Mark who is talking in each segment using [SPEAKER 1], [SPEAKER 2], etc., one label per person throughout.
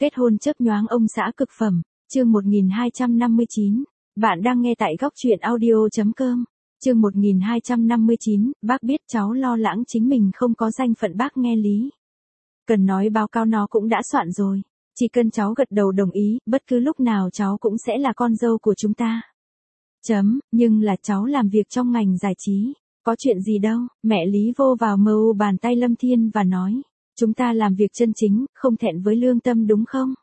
[SPEAKER 1] Kết hôn chớp nhoáng ông xã cực phẩm, chương 1259. Bạn đang nghe tại góc truyện audio.com. Chương 1259, bác biết cháu lo lắng chính mình không có danh phận bác nghe lý. Cần nói báo cáo nó cũng đã soạn rồi. Chỉ cần cháu gật đầu đồng ý, bất cứ lúc nào cháu cũng sẽ là con dâu của chúng ta. Nhưng là cháu làm việc trong ngành giải trí. Có chuyện gì đâu, mẹ Lý vô vào mưu bàn tay Lâm Thiên và nói. Chúng ta làm việc chân chính, không thẹn với lương tâm đúng không?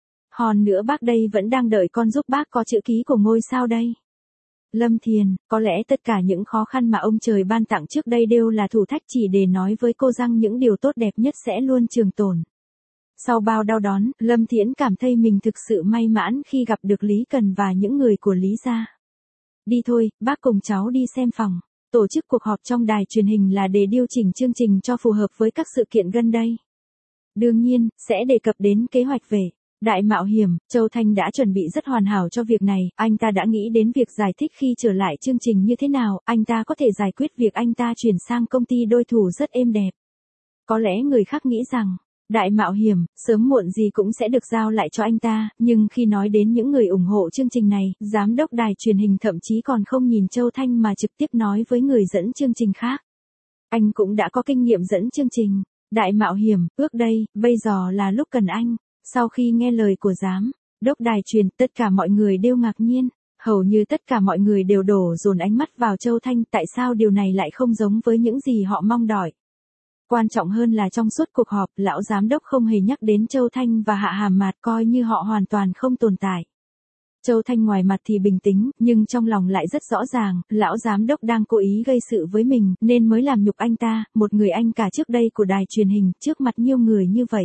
[SPEAKER 1] Hòn nữa bác đây vẫn đang đợi con giúp bác có chữ ký của ngôi sao đây. Lâm Thiền, có lẽ tất cả những khó khăn mà ông trời ban tặng trước đây đều là thử thách chỉ để nói với cô rằng những điều tốt đẹp nhất sẽ luôn trường tồn. Sau bao đau đớn, Lâm Thiển cảm thấy mình thực sự may mắn khi gặp được Lý Cần và những người của Lý gia. Đi thôi, bác cùng cháu đi xem phòng. Tổ chức cuộc họp trong đài truyền hình là để điều chỉnh chương trình cho phù hợp với các sự kiện gần đây. Đương nhiên, sẽ đề cập đến kế hoạch về Đại Mạo Hiểm. Châu Thanh đã chuẩn bị rất hoàn hảo cho việc này, anh ta đã nghĩ đến việc giải thích khi trở lại chương trình như thế nào, anh ta có thể giải quyết việc anh ta chuyển sang công ty đối thủ rất êm đẹp. Có lẽ người khác nghĩ rằng, Đại Mạo Hiểm, sớm muộn gì cũng sẽ được giao lại cho anh ta, nhưng khi nói đến những người ủng hộ chương trình này, giám đốc đài truyền hình thậm chí còn không nhìn Châu Thanh mà trực tiếp nói với người dẫn chương trình khác. Anh cũng đã có kinh nghiệm dẫn chương trình. Đại Mạo Hiểm, ước đây, bây giờ là lúc cần anh. Sau khi nghe lời của giám đốc đài truyền, tất cả mọi người đều ngạc nhiên. Hầu như tất cả mọi người đều đổ dồn ánh mắt vào Châu Thanh, tại sao điều này lại không giống với những gì họ mong đợi. Quan trọng hơn là trong suốt cuộc họp, lão giám đốc không hề nhắc đến Châu Thanh và Hạ Hàm Mạt, coi như họ hoàn toàn không tồn tại. Châu Thanh ngoài mặt thì bình tĩnh, nhưng trong lòng lại rất rõ ràng, lão giám đốc đang cố ý gây sự với mình, nên mới làm nhục anh ta, một người anh cả trước đây của đài truyền hình, trước mặt nhiều người như vậy.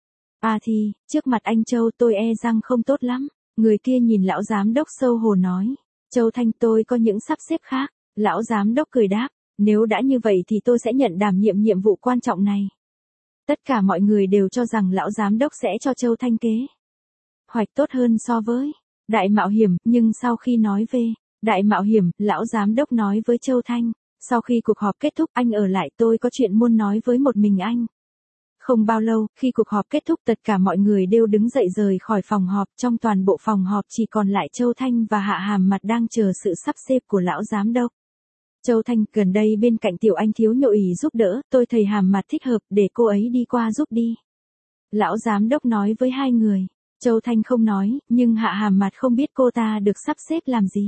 [SPEAKER 1] À thì, trước mặt anh Châu tôi e rằng không tốt lắm. Người kia nhìn lão giám đốc sâu hổ nói. Châu Thanh, tôi có những sắp xếp khác. Lão giám đốc cười đáp. Nếu đã như vậy thì tôi sẽ nhận đảm nhiệm nhiệm vụ quan trọng này. Tất cả mọi người đều cho rằng lão giám đốc sẽ cho Châu Thanh kế hoạch tốt hơn so với Đại Mạo Hiểm, nhưng sau khi nói về Đại Mạo Hiểm, lão giám đốc nói với Châu Thanh, sau khi cuộc họp kết thúc anh ở lại, tôi có chuyện muốn nói với một mình anh. Không bao lâu, khi cuộc họp kết thúc tất cả mọi người đều đứng dậy rời khỏi phòng họp, trong toàn bộ phòng họp chỉ còn lại Châu Thanh và Hạ Hàm Mạt đang chờ sự sắp xếp của lão giám đốc. Châu Thanh, gần đây bên cạnh tiểu anh thiếu nhộ ý giúp đỡ, tôi thấy Hàm Mạt thích hợp, để cô ấy đi qua giúp đi. Lão giám đốc nói với hai người. Châu Thanh không nói, nhưng Hạ Hàm Mạt không biết cô ta được sắp xếp làm gì.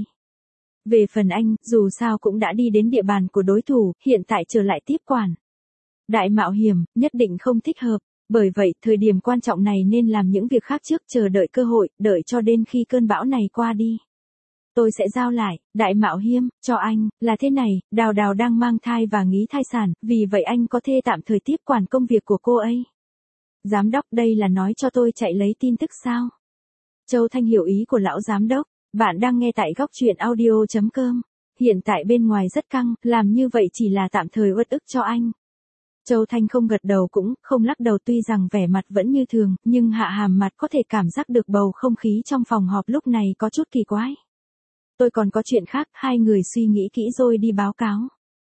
[SPEAKER 1] Về phần anh, dù sao cũng đã đi đến địa bàn của đối thủ, hiện tại trở lại tiếp quản Đại Mạo Hiểm, nhất định không thích hợp. Bởi vậy, thời điểm quan trọng này nên làm những việc khác trước, chờ đợi cơ hội, đợi cho đến khi cơn bão này qua đi. Tôi sẽ giao lại Đại Mạo Hiểm cho anh. Là thế này, Đào Đào đang mang thai và nghĩ thai sản, vì vậy anh có thể tạm thời tiếp quản công việc của cô ấy. Giám đốc, đây là nói cho tôi chạy lấy tin tức sao? Châu Thanh hiểu ý của lão giám đốc. Bạn đang nghe tại góc truyện audio.com. Hiện tại bên ngoài rất căng, làm như vậy chỉ là tạm thời uất ức cho anh. Châu Thanh không gật đầu cũng không lắc đầu, tuy rằng vẻ mặt vẫn như thường, nhưng Hạ Hàm Mạt có thể cảm giác được bầu không khí trong phòng họp lúc này có chút kỳ quái. Tôi còn có chuyện khác, hai người suy nghĩ kỹ rồi đi báo cáo.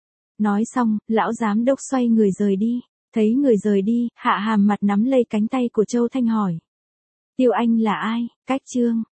[SPEAKER 1] Nói xong, lão giám đốc xoay người rời đi. Thấy người rời đi, Hạ Hàm Mạt nắm lấy cánh tay của Châu Thanh hỏi. Tiêu Anh là ai? Cách chương